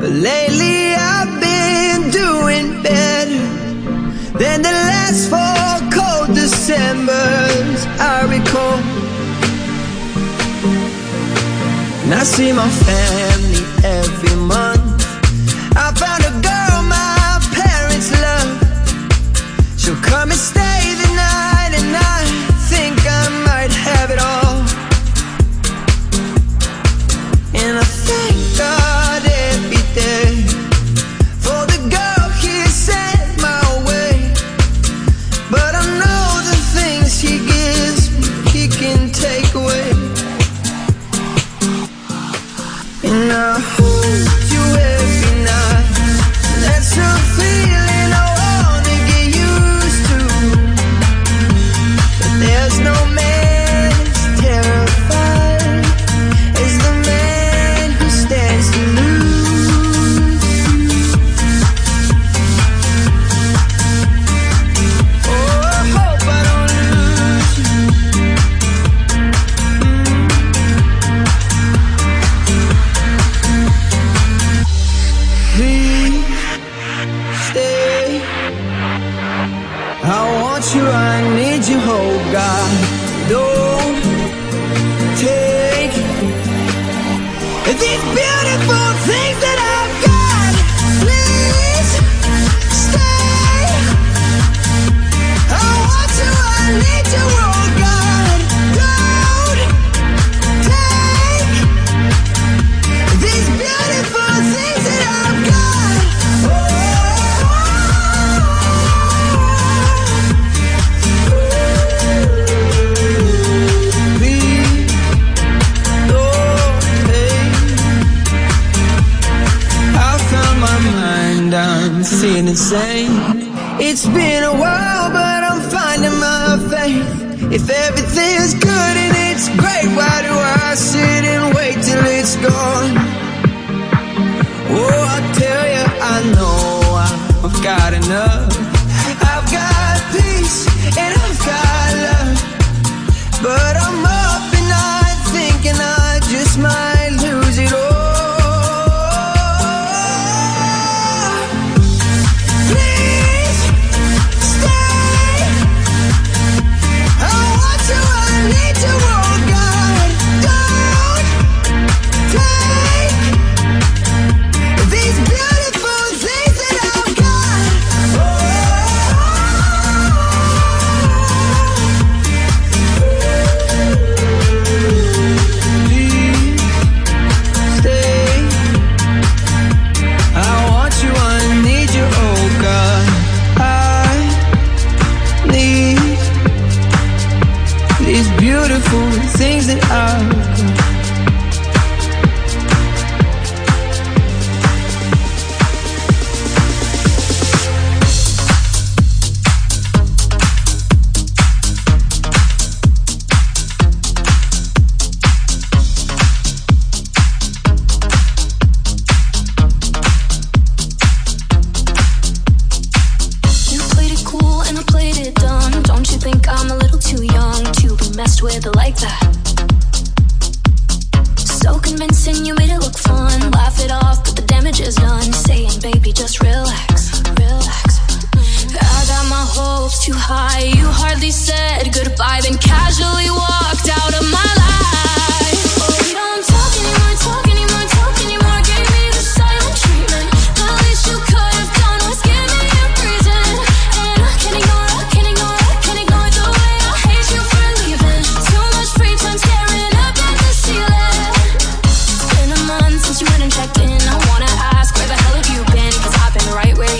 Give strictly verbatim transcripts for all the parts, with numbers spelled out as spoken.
But lately I've been doing better than the last four cold Decembers I recall. And I see my family every month. I found a girl my parents love. She'll come and stay the night, and I think I might have it all. And I thank God every day for the girl He sent my way. But I know the things He gives me, He can take away. And I hold you every night. That's a feeling I wanna get used to. But there's no man as terrified as the man who stands to lose. Oh, I hope I don't lose you. Please stay. I want you, I need you, oh God. Don't take these beautiful things that I've got. Please stay. I want you, I need you, oh God. Don't take these beautiful things that I've got. Please don't take. I found my mind, I'm feeling insane. It's been a while, but I'm finding my faith. If everything's good and it's great, why do I sit and wait till it's gone? Oh, I tell you, I know I've got enough. I've got peace and I've got love. But I'm up and night thinking I just might lose it all. Please stay. I want you, I need you, oh God. Don't take these beautiful things that I've got. Please stay. I want you, I need you, oh God. I need these beautiful things that I've got. You played it cool and I played it dumb. Don't you think I'm a little too young to be messed with like that? So convincing, you made it look fun. Laugh it off, but the damage is done. Saying, baby, just relax, relax. I got my hopes too high. You hardly said goodbye, then casually walked out of my life. Oh, we don't talk anymore, talk anymore, talk anymore. Gave me the silent treatment. The least you could have done was give me a reason. And I can't ignore, I can't ignore, I can't ignore the way I hate you for leaving. Too much free time staring up at the ceiling. It's been a month since you went and checked in. I wanna ask, where the hell have you been? Cause I've been right where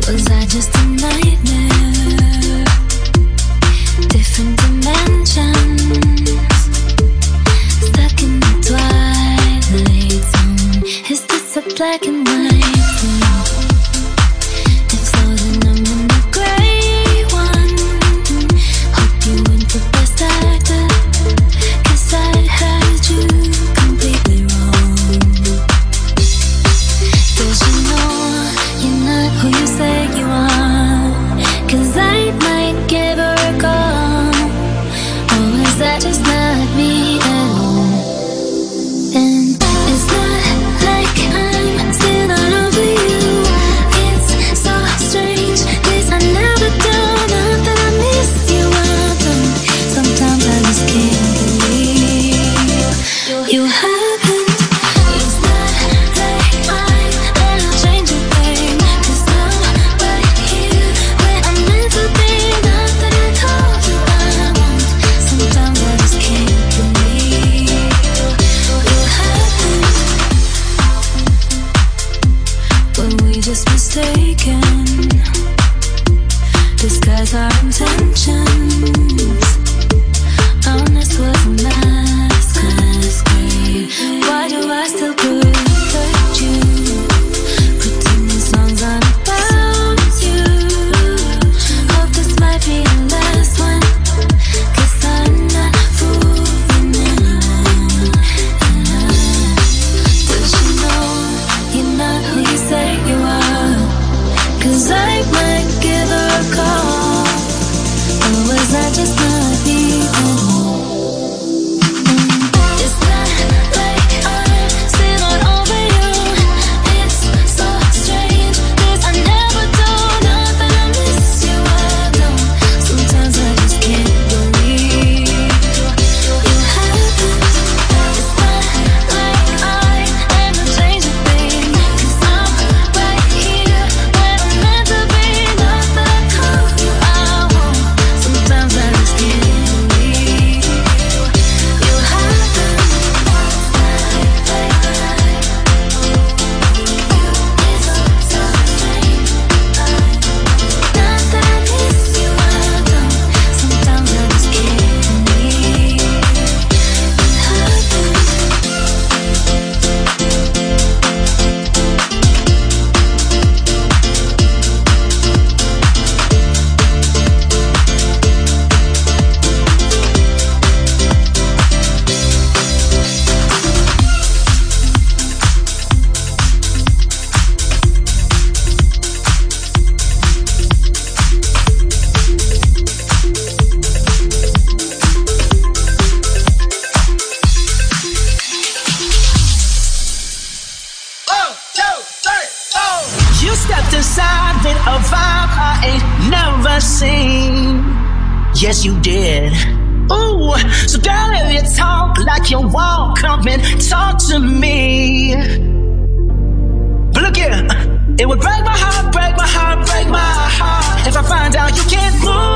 Was I just a nightmare? Different dimensions, stuck in the twilight zone. Is this a black and white film? If so, then I'm in the gray one. Hope you went for best actor, 'cause I had you completely wrong. 'Cause you know you're not who you say you are. 'Cause I might give her a call. Or is that just not me at all? And it's not like I'm still not over you. It's so strange, 'cause I never do. Not that I miss you, I don't. Sometimes I just can't believe you happened. It's not like I'm gonna change a thing, 'cause I'm right here where I'm meant to be. Not that I told you I won't. Sometimes I just can't believe you happened. When we just mistaken, disguise our intentions. Honest was a masquerade. Why do I still protect you? Pretend these songs aren't about you. Hope this might be the last one, 'cause I'm not fooling anyone. Does you know you're not who you say you are? 'Cause I might give her a call. Or was that just not me at all? It's not like I'm still not over you. It's so strange, 'cause I never do. Not that I miss you, I don't. Sometimes I just can't believe you happened. It's not like I am to change a thing, 'cause I'm right here where I'm meant to be. Not that I told you I won't. Sometimes I just can't believe you happened. It's so strange. Not that I miss you, I don't. Sometimes I just can't believe you happened. You stepped inside with a vibe I ain't never seen. Yes, you did. Ooh, so girl, if you talk like you walk, come and talk to me. But look here, it would break my heart, break my heart, break my heart if I find out you can't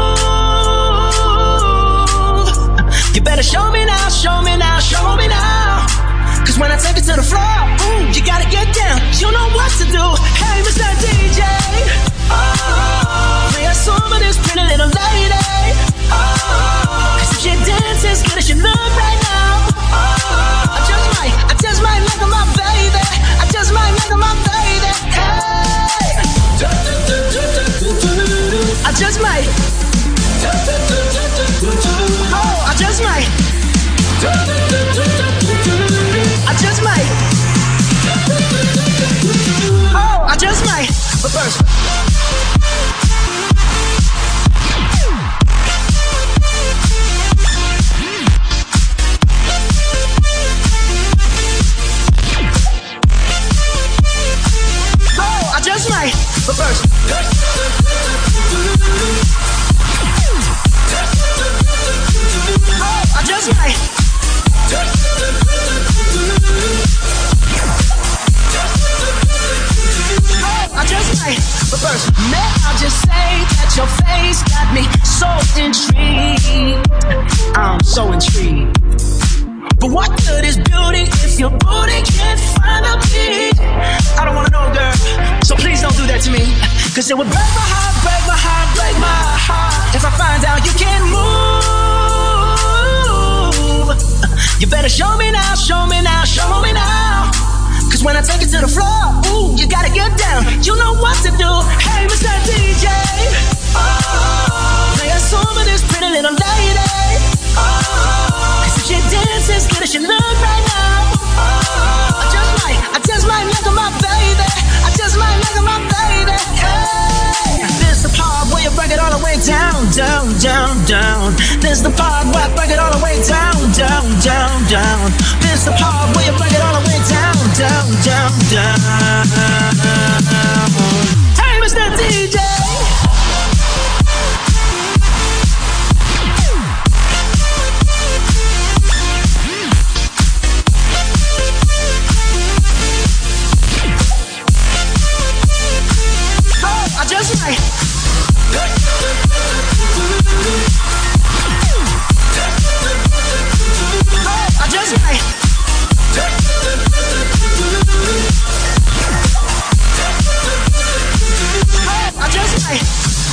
move. You better show me now, show me now, show me now. 'Cause when I take it to the floor, ooh, you gotta get down. You know what to do. Hey, Mister D J, oh, play a song for this pretty little lady. Oh, 'cause if she dances as good as she look right now, oh, I just might, I just might look at my baby. I just might look at my baby. Hey, I just might. Oh, I just might. I just might. Oh, I just might. But first, oh, I just might. But first, oh, I just might. I just might, but first, may I just say that your face got me so intrigued. I'm so intrigued. But what good is beauty if your booty can't find a beat? I don't wanna know, girl, so please don't do that to me. Cause it would break my heart, break my heart, break my heart if I find out you can't move. You better show me now, show me now, show me now. Cause when I take it to the floor, ooh, you gotta get down. You know what to do. Hey, Mister D J, oh, play a song for this pretty little lady. Oh, cause if she dances, good as she look right now. Oh, I just might, I just might make her my baby. I just might make her my baby. Hey, this the part where you break it all the way down, down, down, down. This the part where I break it all the way down, down, down, down. This the part where you break it all the way down, down, down, down. Hey, Mister D J. I just might. I just might. I just might.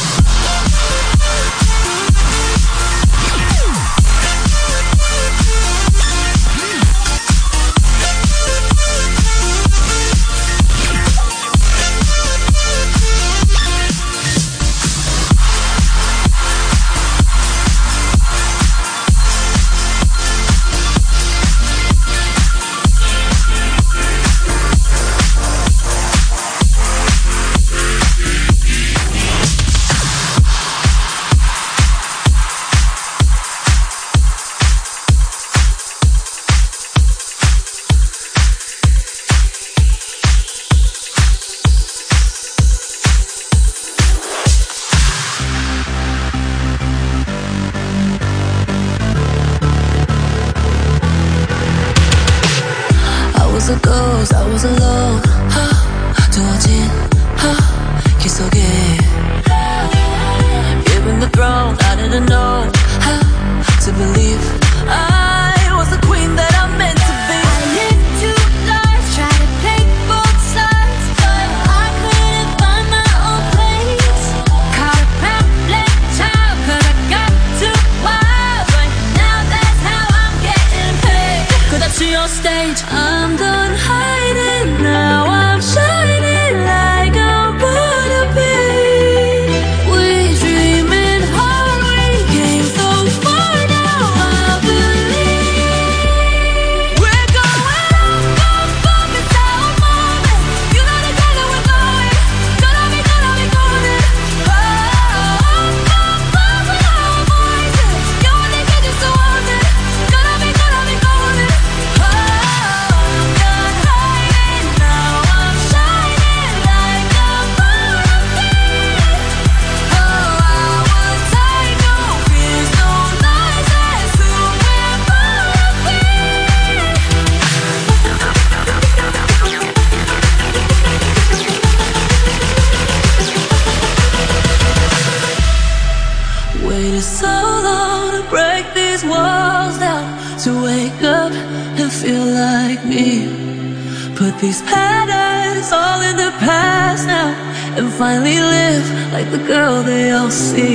These patterns all in the past now, and finally live like the girl they all see.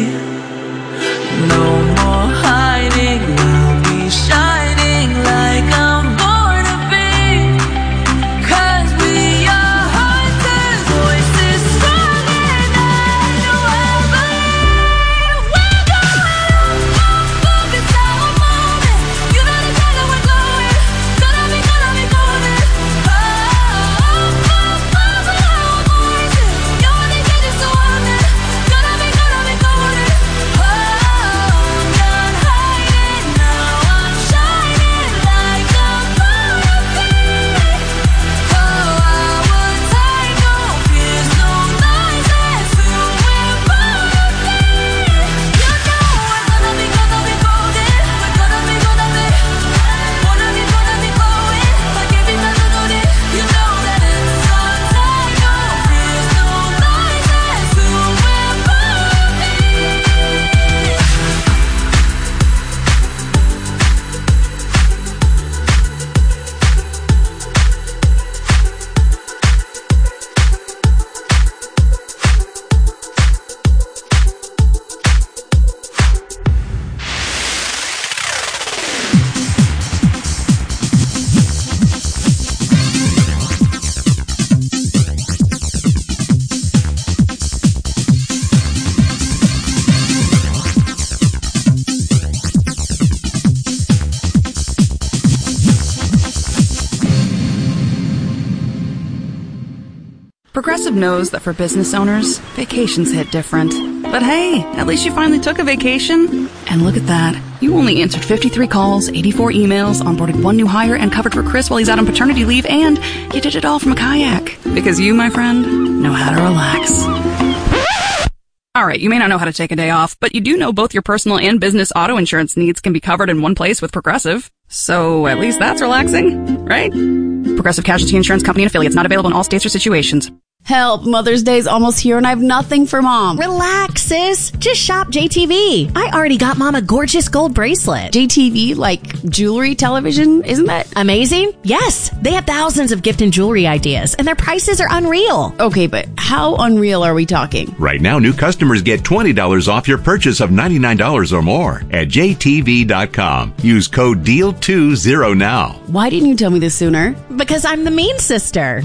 No more hiding, I'll be shining like I'm born to be. Cause we are hunters, voices stronger than you ever believe. We're going up, up, up, it's our moment. You know the time that we're going. Gonna be, gonna be golden. Oh, Progressive knows that for business owners, vacations hit different. But hey, at least you finally took a vacation. And look at that. You only answered fifty-three calls, eighty-four emails, onboarded one new hire, and covered for Chris while he's out on paternity leave, and you did it all from a kayak. Because you, my friend, know how to relax. Alright, you may not know how to take a day off, but you do know both your personal and business auto insurance needs can be covered in one place with Progressive. So at least that's relaxing, right? Progressive Casualty Insurance Company and Affiliates, not available in all states or situations. Help, Mother's Day's almost here and I have nothing for Mom. Relax, sis. Just shop J T V. I already got Mom a gorgeous gold bracelet. J T V, like jewelry television? Isn't that amazing? Yes. They have thousands of gift and jewelry ideas, and their prices are unreal. Okay, but how unreal are we talking? Right now, new customers get twenty dollars off your purchase of ninety-nine dollars or more at J T V dot com. Use code D E A L twenty now. Why didn't you tell me this sooner? Because I'm the mean sister.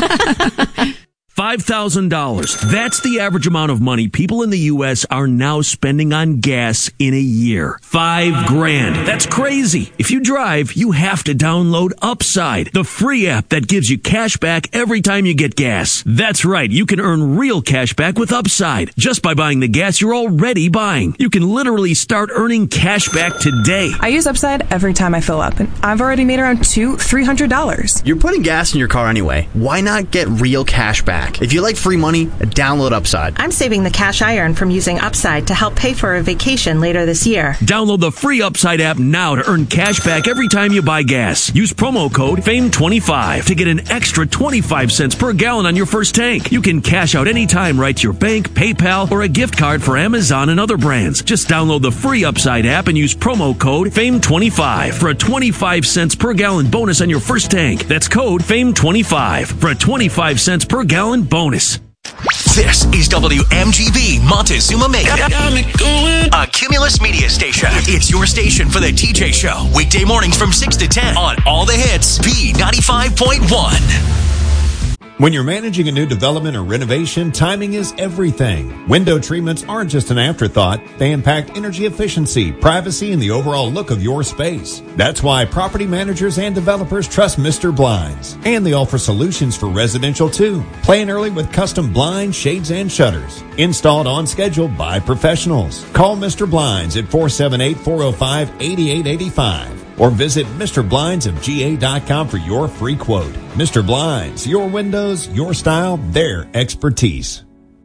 five thousand dollars. That's the average amount of money people in the U S are now spending on gas in a year. Five grand. That's crazy. If you drive, you have to download Upside, the free app that gives you cash back every time you get gas. That's right. You can earn real cash back with Upside just by buying the gas you're already buying. You can literally start earning cash back today. I use Upside every time I fill up, and I've already made around two, three hundred dollars. You're putting gas in your car anyway. Why not get real cash back? If you like free money, download Upside. I'm saving the cash I earn from using Upside to help pay for a vacation later this year. Download the free Upside app now to earn cash back every time you buy gas. Use promo code Fame twenty-five to get an extra twenty-five cents per gallon on your first tank. You can cash out anytime right to your bank, PayPal, or a gift card for Amazon and other brands. Just download the free Upside app and use promo code Fame twenty-five for a twenty-five cents per gallon bonus on your first tank. That's code Fame twenty-five for a twenty-five cents per gallon bonus. This is W M G B Montezuma Macon, a Cumulus Media station. It's your station for the T J Show. Weekday mornings from six to ten on all the hits. B ninety-five point one. When you're managing a new development or renovation, timing is everything. Window treatments aren't just an afterthought. They impact energy efficiency, privacy, and the overall look of your space. That's why property managers and developers trust Mister Blinds. And they offer solutions for residential too. Plan early with custom blinds, shades, and shutters. Installed on schedule by professionals. Call Mister Blinds at four seven eight, four oh five, eight eight eight five. Or visit Mr Blinds of G A dot com for your free quote. Mister Blinds, your windows, your style, their expertise.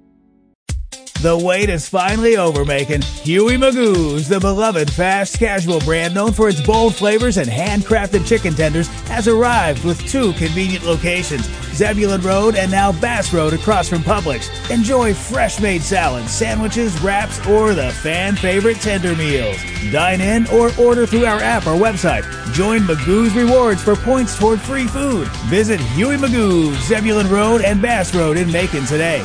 The wait is finally over, Macon. Huey Magoo's, the beloved fast casual brand known for its bold flavors and handcrafted chicken tenders, has arrived with two convenient locations, Zebulon Road and now Bass Road across from Publix. Enjoy fresh-made salads, sandwiches, wraps, or the fan-favorite tender meals. Dine in or order through our app or website. Join Magoo's Rewards for points toward free food. Visit Huey Magoo's, Zebulon Road and Bass Road in Macon today.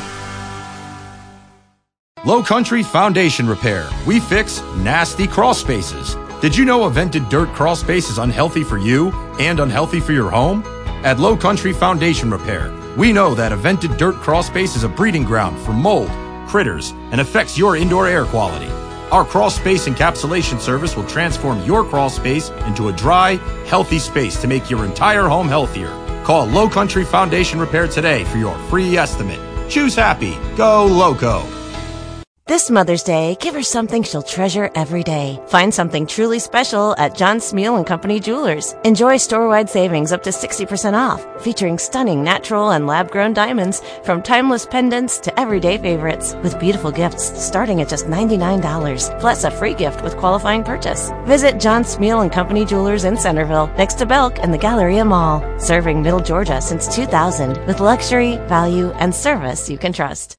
Low Country Foundation Repair. We fix nasty crawl spaces. Did you know a vented dirt crawl space is unhealthy for you and unhealthy for your home? At Low Country Foundation Repair, we know that a vented dirt crawl space is a breeding ground for mold, critters, and affects your indoor air quality. Our crawl space encapsulation service will transform your crawl space into a dry, healthy space to make your entire home healthier. Call Low Country Foundation Repair today for your free estimate. Choose happy. Go Loco. This Mother's Day, give her something she'll treasure every day. Find something truly special at John Smeal and Company Jewelers. Enjoy store-wide savings up to sixty percent off, featuring stunning natural and lab-grown diamonds from timeless pendants to everyday favorites, with beautiful gifts starting at just ninety-nine dollars, plus a free gift with qualifying purchase. Visit John Smeal and Company Jewelers in Centerville, next to Belk and the Galleria Mall. Serving Middle Georgia since two thousand, with luxury, value, and service you can trust.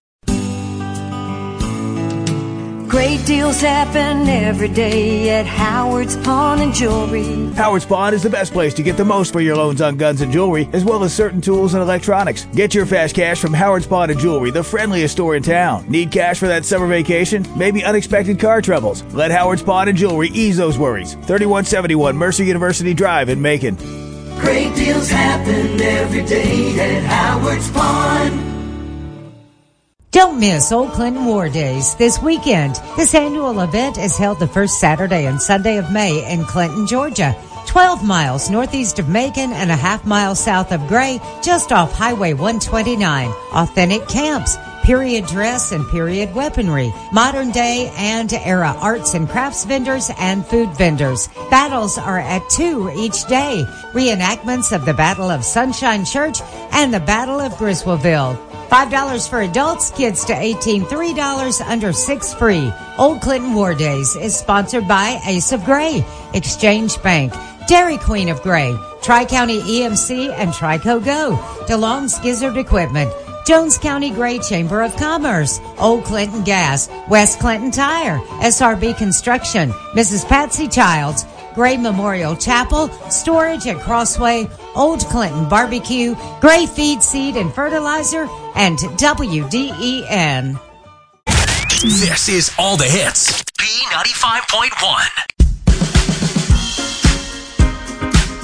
Great deals happen every day at Howard's Pawn and Jewelry. Howard's Pawn is the best place to get the most for your loans on guns and jewelry, as well as certain tools and electronics. Get your fast cash from Howard's Pawn and Jewelry, the friendliest store in town. Need cash for that summer vacation? Maybe unexpected car troubles? Let Howard's Pawn and Jewelry ease those worries. thirty-one seventy-one Mercer University Drive in Macon. Great deals happen every day at Howard's Pawn. Don't miss Old Clinton War Days this weekend. This annual event is held the first Saturday and Sunday of May in Clinton, Georgia. twelve miles northeast of Macon and a half mile south of Gray, just off Highway one twenty-nine. Authentic camps, period dress and period weaponry, modern day and era arts and crafts vendors and food vendors. Battles are at two each day. Reenactments of the Battle of Sunshine Church and the Battle of Griswoldville. five dollars for adults, kids to eighteen, three dollars, under six free. Old Clinton War Days is sponsored by Ace of Gray, Exchange Bank, Dairy Queen of Gray, Tri-County E M C and Trico Go, DeLong's Gizzard Equipment, Jones County Gray Chamber of Commerce, Old Clinton Gas, West Clinton Tire, S R B Construction, Missus Patsy Childs, Gray Memorial Chapel, Storage at Crossway, Old Clinton Barbecue, Gray Feed, Seed and Fertilizer, and W D E N. This is All the Hits. B ninety-five point one.